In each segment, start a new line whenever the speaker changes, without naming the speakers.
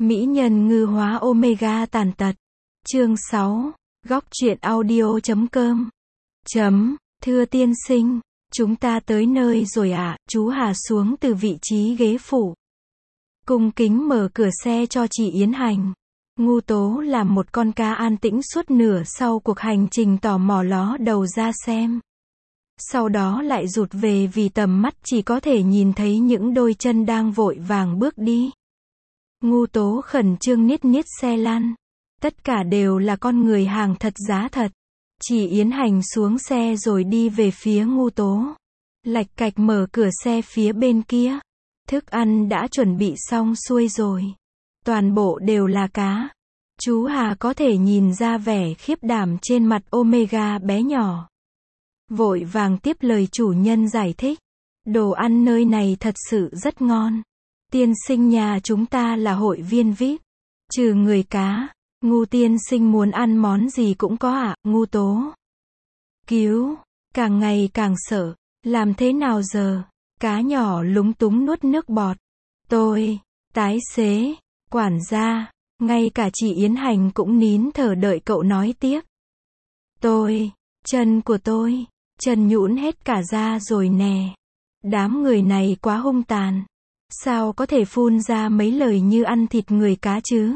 Mỹ nhân ngư hóa omega tàn tật. Chương 6. Góc truyện audio.com. Thưa tiên sinh, chúng ta tới nơi rồi ạ. Chú Hà xuống từ vị trí ghế phụ, cung kính mở cửa xe cho chị Yến Hành. Ngu Tố làm một con cá an tĩnh suốt nửa sau cuộc hành trình tò mò ló đầu ra xem. Sau đó lại rụt về vì tầm mắt chỉ có thể nhìn thấy những đôi chân đang vội vàng bước đi. Ngu Tố khẩn trương niết xe lăn. Tất cả đều là con người hàng thật giá thật. Chị Yến Hành xuống xe rồi đi về phía Ngu Tố. Lạch cạch mở cửa xe phía bên kia. Thức ăn đã chuẩn bị xong xuôi rồi. Toàn bộ đều là cá. Chú Hà có thể nhìn ra vẻ khiếp đảm trên mặt omega bé nhỏ. Vội vàng tiếp lời chủ nhân giải thích. Đồ ăn nơi này thật sự rất ngon. Tiên sinh nhà chúng ta là hội viên VIP. Trừ người cá, Ngu tiên sinh muốn ăn món gì cũng có ạ. Ngu Tố cứu, càng ngày càng sợ. Làm thế nào giờ? Cá nhỏ lúng túng nuốt nước bọt. Tôi, tái xế, quản gia, ngay cả chị Yến Hành cũng nín thở đợi cậu nói tiếp. Chân của tôi, chân nhũn hết cả da rồi nè. Đám người này quá hung tàn. Sao có thể phun ra mấy lời như ăn thịt người cá chứ?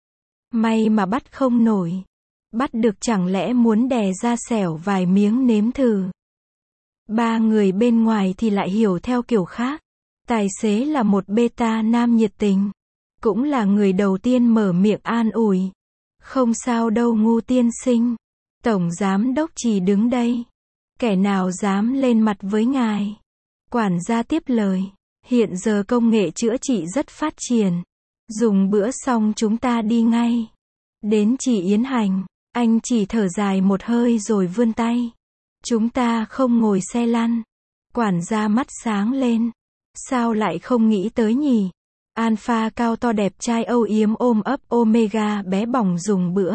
May mà bắt không nổi. Bắt được chẳng lẽ muốn đè ra xẻo vài miếng nếm thử. Ba người bên ngoài thì lại hiểu theo kiểu khác. Tài xế là một beta nam nhiệt tình. Cũng là người đầu tiên mở miệng an ủi. Không sao đâu Ngu tiên sinh. Tổng giám đốc chỉ đứng đây. Kẻ nào dám lên mặt với ngài? Quản gia tiếp lời. Hiện giờ công nghệ chữa trị rất phát triển. Dùng bữa xong chúng ta đi ngay. Đến chị Yến Hành, anh chỉ thở dài một hơi rồi vươn tay. Chúng ta không ngồi xe lăn. Quản gia mắt sáng lên. Sao lại không nghĩ tới nhỉ? Alpha cao to đẹp trai âu yếm ôm ấp omega bé bỏng dùng bữa.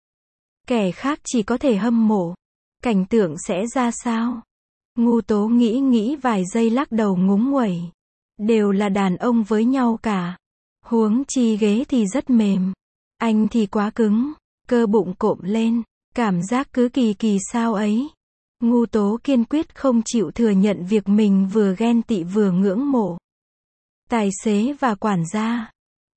Kẻ khác chỉ có thể hâm mộ. Cảnh tượng sẽ ra sao? Ngu Tố nghĩ vài giây lắc đầu ngúng nguẩy. Đều là đàn ông với nhau cả. Huống chi ghế thì rất mềm. Anh thì quá cứng. Cơ bụng cộm lên. Cảm giác cứ kỳ sao ấy. Ngu Tố kiên quyết không chịu thừa nhận việc mình vừa ghen tị vừa ngưỡng mộ. Tài xế và quản gia.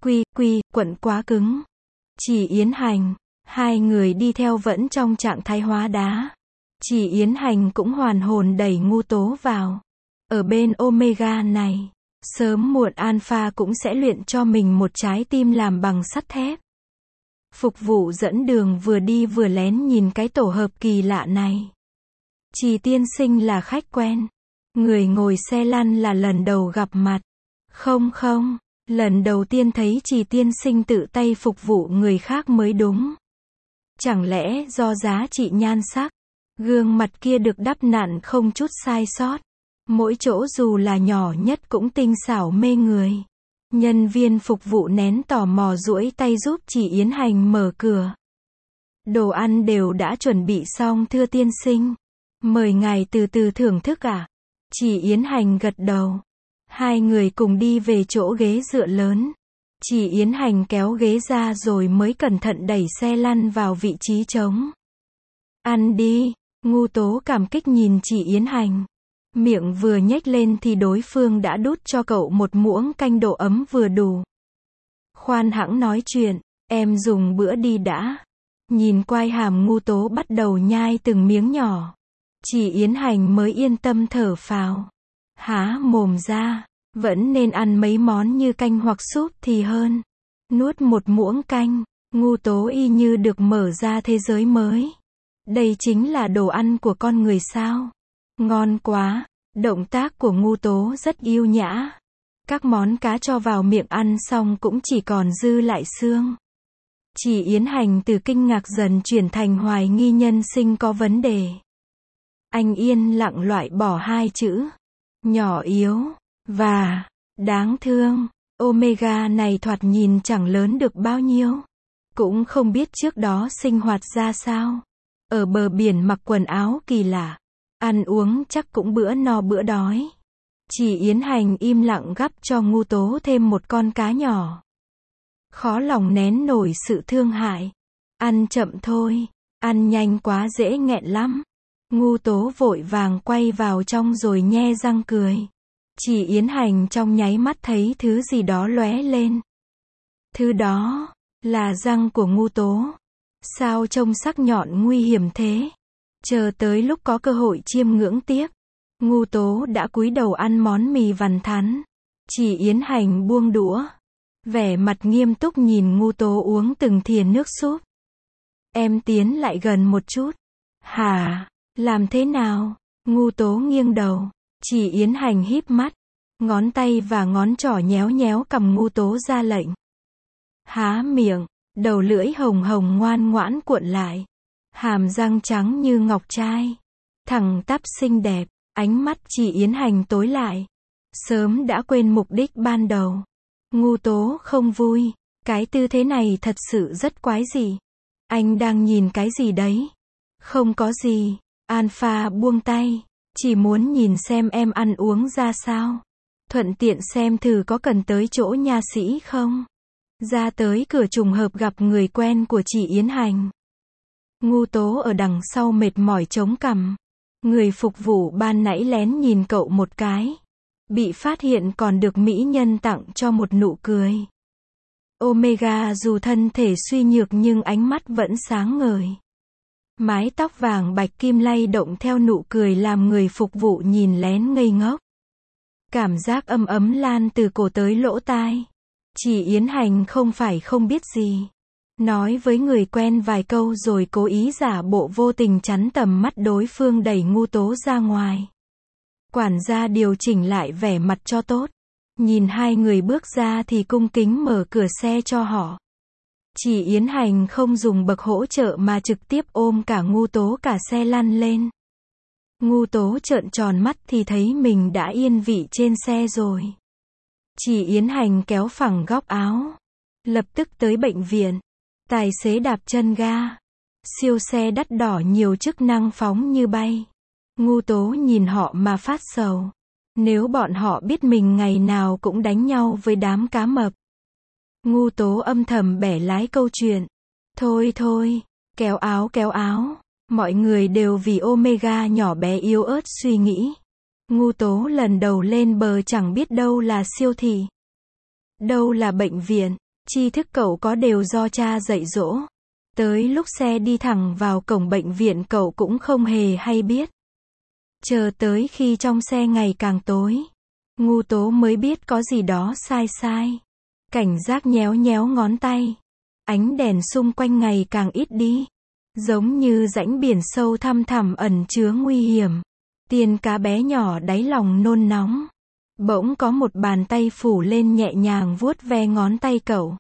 Quận quá cứng. Chị Yến Hành. Hai người đi theo vẫn trong trạng thái hóa đá. Chị Yến Hành cũng hoàn hồn đẩy Ngu Tố vào. Ở bên omega này. Sớm muộn Alpha cũng sẽ luyện cho mình một trái tim làm bằng sắt thép. Phục vụ dẫn đường vừa đi vừa lén nhìn cái tổ hợp kỳ lạ này. Chị tiên sinh là khách quen. Người ngồi xe lăn là lần đầu gặp mặt. Không, lần đầu tiên thấy chị tiên sinh tự tay phục vụ người khác mới đúng. Chẳng lẽ do giá trị nhan sắc, gương mặt kia được đắp nặn không chút sai sót. Mỗi chỗ dù là nhỏ nhất cũng tinh xảo mê người. Nhân viên phục vụ nén tò mò duỗi tay giúp chị Yến Hành mở cửa. Đồ ăn đều đã chuẩn bị xong thưa tiên sinh. Mời ngài từ từ thưởng thức ạ. Chị Yến Hành gật đầu. Hai người cùng đi về chỗ ghế dựa lớn. Chị Yến Hành kéo ghế ra rồi mới cẩn thận đẩy xe lăn vào vị trí trống. Ăn đi. Ngu Tố cảm kích nhìn chị Yến Hành. Miệng vừa nhếch lên thì đối phương đã đút cho cậu một muỗng canh độ ấm vừa đủ. Khoan hãng nói chuyện, em dùng bữa đi đã. Nhìn quai hàm Ngu Tố bắt đầu nhai từng miếng nhỏ. Chị Yến Hành mới yên tâm thở phào. Há mồm ra, vẫn nên ăn mấy món như canh hoặc súp thì hơn. Nuốt một muỗng canh, Ngu Tố y như được mở ra thế giới mới. Đây chính là đồ ăn của con người sao? Ngon quá. Động tác của Ngu Tố rất yêu nhã. Các món cá cho vào miệng ăn xong cũng chỉ còn dư lại xương. Chị Yến Hành từ kinh ngạc dần chuyển thành hoài nghi nhân sinh có vấn đề. Anh yên lặng loại bỏ hai chữ. Nhỏ yếu và đáng thương. Omega này thoạt nhìn chẳng lớn được bao nhiêu. Cũng không biết trước đó sinh hoạt ra sao. Ở bờ biển mặc quần áo kỳ lạ. Ăn uống chắc cũng bữa no bữa đói. Chị Yến Hành im lặng gắp cho Ngu Tố thêm một con cá nhỏ. khó lòng nén nổi sự thương hại. Ăn chậm thôi, ăn nhanh quá dễ nghẹn lắm. Ngu Tố vội vàng quay vào trong rồi nhe răng cười. Chị Yến Hành trong nháy mắt thấy thứ gì đó lóe lên. Thứ đó là răng của Ngu Tố. Sao trông sắc nhọn nguy hiểm thế? Chờ tới lúc có cơ hội chiêm ngưỡng tiếp, Ngu Tố đã cúi đầu ăn món mì vằn thắn. Chị Yến Hành buông đũa, vẻ mặt nghiêm túc nhìn Ngu Tố uống từng thìa nước súp. Em tiến lại gần một chút. Hả? Làm thế nào? Ngu Tố nghiêng đầu. Chị Yến Hành híp mắt, ngón tay và ngón trỏ nhéo nhéo cằm Ngu Tố ra lệnh. Há miệng, đầu lưỡi hồng hồng ngoan ngoãn cuộn lại. Hàm răng trắng như ngọc trai, thẳng tắp xinh đẹp. Ánh mắt chị Yến Hành tối lại. Sớm đã quên mục đích ban đầu. Ngu Tố không vui. Cái tư thế này thật sự rất quái dị. Anh đang nhìn cái gì đấy? Không có gì. Alpha buông tay. Chỉ muốn nhìn xem em ăn uống ra sao. Thuận tiện xem thử có cần tới chỗ nha sĩ không. Ra tới cửa trùng hợp gặp người quen của chị Yến Hành. Ngu Tố ở đằng sau mệt mỏi chống cằm. Người phục vụ ban nãy lén nhìn cậu một cái. Bị phát hiện còn được mỹ nhân tặng cho một nụ cười. Omega dù thân thể suy nhược nhưng ánh mắt vẫn sáng ngời. Mái tóc vàng bạch kim lay động theo nụ cười làm người phục vụ nhìn lén ngây ngốc. Cảm giác ấm ấm lan từ cổ tới lỗ tai. Chị Yến Hành không phải không biết gì. Nói với người quen vài câu rồi cố ý giả bộ vô tình chắn tầm mắt đối phương đẩy Ngu Tố ra ngoài. Quản gia điều chỉnh lại vẻ mặt cho tốt. Nhìn hai người bước ra thì cung kính mở cửa xe cho họ. Chị Yến Hành không dùng bậc hỗ trợ mà trực tiếp ôm cả Ngu Tố cả xe lăn lên. Ngu Tố trợn tròn mắt thì thấy mình đã yên vị trên xe rồi. Chị Yến Hành kéo phẳng góc áo. Lập tức tới bệnh viện. Tài xế đạp chân ga. Siêu xe đắt đỏ nhiều chức năng phóng như bay. Ngu Tố nhìn họ mà phát sầu. Nếu bọn họ biết mình ngày nào cũng đánh nhau với đám cá mập. Ngu Tố âm thầm bẻ lái câu chuyện. Thôi thôi, kéo áo. Mọi người đều vì Omega nhỏ bé yếu ớt suy nghĩ. Ngu Tố lần đầu lên bờ chẳng biết đâu là siêu thị, đâu là bệnh viện. Tri thức cậu có đều do cha dạy dỗ. Tới lúc xe đi thẳng vào cổng bệnh viện cậu cũng không hề hay biết. Chờ tới khi trong xe ngày càng tối, Ngu Tố mới biết có gì đó sai. Cảnh giác nhéo nhéo ngón tay. Ánh đèn xung quanh ngày càng ít đi. Giống như rãnh biển sâu thăm thẳm ẩn chứa nguy hiểm. Tiên cá bé nhỏ đáy lòng nôn nóng. Bỗng có một bàn tay phủ lên nhẹ nhàng vuốt ve ngón tay cậu.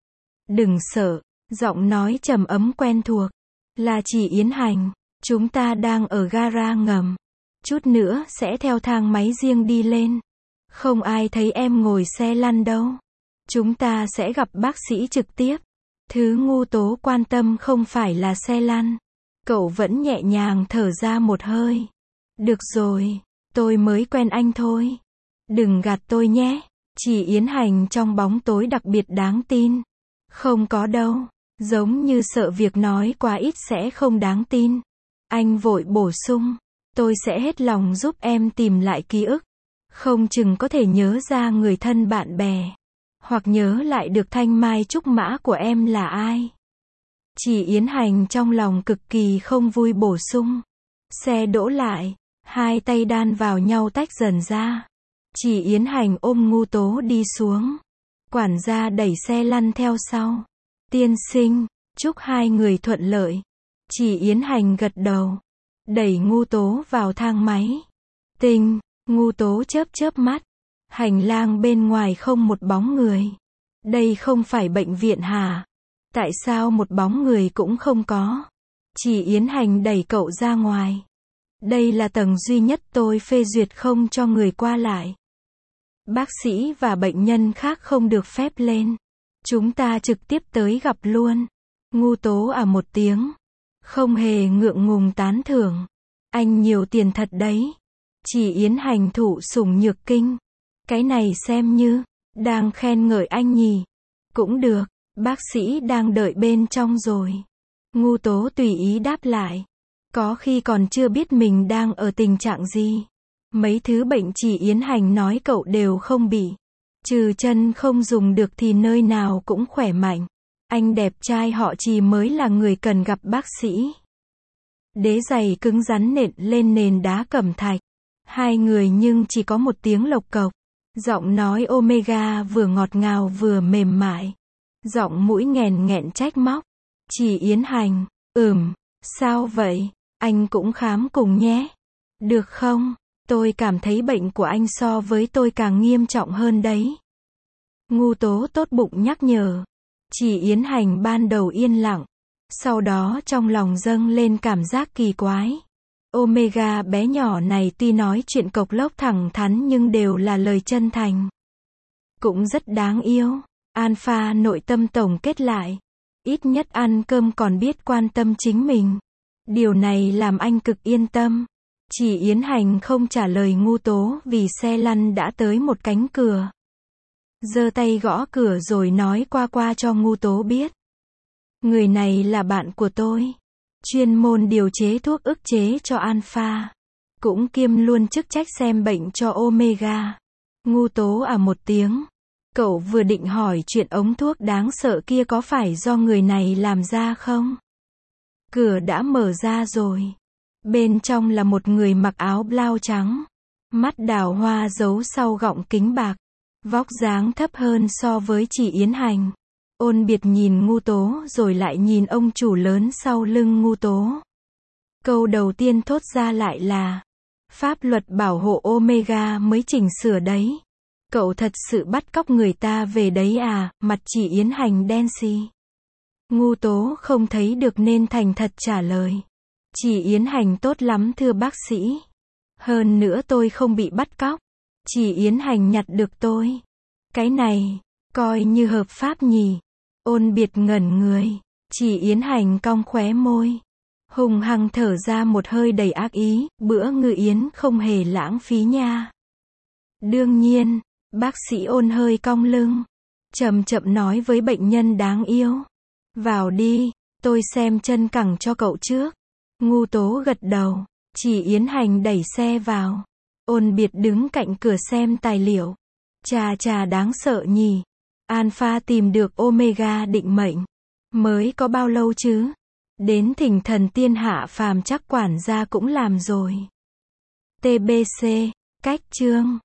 Đừng sợ, giọng nói trầm ấm quen thuộc. Là chị Yến Hành, chúng ta đang ở gara ngầm. Chút nữa sẽ theo thang máy riêng đi lên. Không ai thấy em ngồi xe lăn đâu. Chúng ta sẽ gặp bác sĩ trực tiếp. Thứ Ngu Tố quan tâm không phải là xe lăn. Cậu vẫn nhẹ nhàng thở ra một hơi. Được rồi, tôi mới quen anh thôi. Đừng gạt tôi nhé. Chị Yến Hành trong bóng tối đặc biệt đáng tin. Không có đâu. Giống như sợ việc nói quá ít sẽ không đáng tin. Anh vội bổ sung. Tôi sẽ hết lòng giúp em tìm lại ký ức. Không chừng có thể nhớ ra người thân bạn bè. Hoặc nhớ lại được thanh mai trúc mã của em là ai. Chị Yến Hành trong lòng cực kỳ không vui bổ sung. Xe đỗ lại. Hai tay đan vào nhau tách dần ra. Chị Yến Hành ôm Ngu Tố đi xuống. Quản gia đẩy xe lăn theo sau. Tiên sinh, chúc hai người thuận lợi. Chị Yến Hành gật đầu. Đẩy Ngu Tố vào thang máy. Tinh, Ngu Tố chớp mắt. Hành lang bên ngoài không một bóng người. Đây không phải bệnh viện hả? Tại sao một bóng người cũng không có? Chị Yến Hành đẩy cậu ra ngoài. Đây là tầng duy nhất tôi phê duyệt không cho người qua lại. Bác sĩ và bệnh nhân khác không được phép lên. Chúng ta trực tiếp tới gặp luôn. Ngu Tố một tiếng. Không hề ngượng ngùng tán thưởng. Anh nhiều tiền thật đấy. Chị Yến Hành thụ sủng nhược kinh. Cái này xem như đang khen ngợi anh nhỉ. Cũng được. Bác sĩ đang đợi bên trong rồi. Ngu Tố tùy ý đáp lại. Có khi còn chưa biết mình đang ở tình trạng gì. Mấy thứ bệnh chị Yến Hành nói cậu đều không bị. Trừ chân không dùng được thì nơi nào cũng khỏe mạnh. Anh đẹp trai họ Trì mới là người cần gặp bác sĩ. Đế giày cứng rắn nện lên nền đá cẩm thạch. Hai người nhưng chỉ có một tiếng lộc cộc. Giọng nói Omega vừa ngọt ngào vừa mềm mại. Giọng mũi nghèn nghẹn trách móc. Chị Yến Hành, sao vậy? Anh cũng khám cùng nhé. Được không? Tôi cảm thấy bệnh của anh so với tôi càng nghiêm trọng hơn đấy. Ngu Tố tốt bụng nhắc nhở. Chị Yến Hành ban đầu yên lặng. Sau đó trong lòng dâng lên cảm giác kỳ quái. Omega bé nhỏ này tuy nói chuyện cộc lốc thẳng thắn nhưng đều là lời chân thành. Cũng rất đáng yêu. Alpha nội tâm tổng kết lại. Ít nhất ăn cơm còn biết quan tâm chính mình. Điều này làm anh cực yên tâm. Chị Yến Hành không trả lời Ngu Tố vì xe lăn đã tới một cánh cửa. Giơ tay gõ cửa rồi nói qua qua cho Ngu Tố biết. Người này là bạn của tôi. Chuyên môn điều chế thuốc ức chế cho Alpha. Cũng kiêm luôn chức trách xem bệnh cho Omega. Ngu Tố một tiếng. Cậu vừa định hỏi chuyện ống thuốc đáng sợ kia có phải do người này làm ra không? Cửa đã mở ra rồi. Bên trong là một người mặc áo blau trắng. Mắt đào hoa giấu sau gọng kính bạc. Vóc dáng thấp hơn so với chị Yến Hành. Ôn biệt nhìn Ngu Tố rồi lại nhìn ông chủ lớn sau lưng Ngu Tố. Câu đầu tiên thốt ra lại là. Pháp luật bảo hộ Omega mới chỉnh sửa đấy. Cậu thật sự bắt cóc người ta về đấy à? Mặt chị Yến Hành đen xì. Ngu Tố không thấy được nên thành thật trả lời. Chị Yến Hành tốt lắm thưa bác sĩ. Hơn nữa tôi không bị bắt cóc. Chị Yến Hành nhặt được tôi. Cái này, coi như hợp pháp nhỉ. Ôn biệt ngẩn người. Chị Yến Hành cong khóe môi. Hùng hăng thở ra một hơi đầy ác ý. Bữa ngự yến không hề lãng phí nha. Đương nhiên, bác sĩ Ôn hơi cong lưng. Chậm chậm nói với bệnh nhân đáng yêu. Vào đi, tôi xem chân cẳng cho cậu trước. Ngu Tố gật đầu. Chị Yến Hành đẩy xe vào. Ôn biệt đứng cạnh cửa xem tài liệu. Chà đáng sợ nhỉ. Alpha tìm được Omega định mệnh. Mới có bao lâu chứ? Đến thỉnh thần tiên hạ phàm chắc quản gia cũng làm rồi. TBC, cách chương.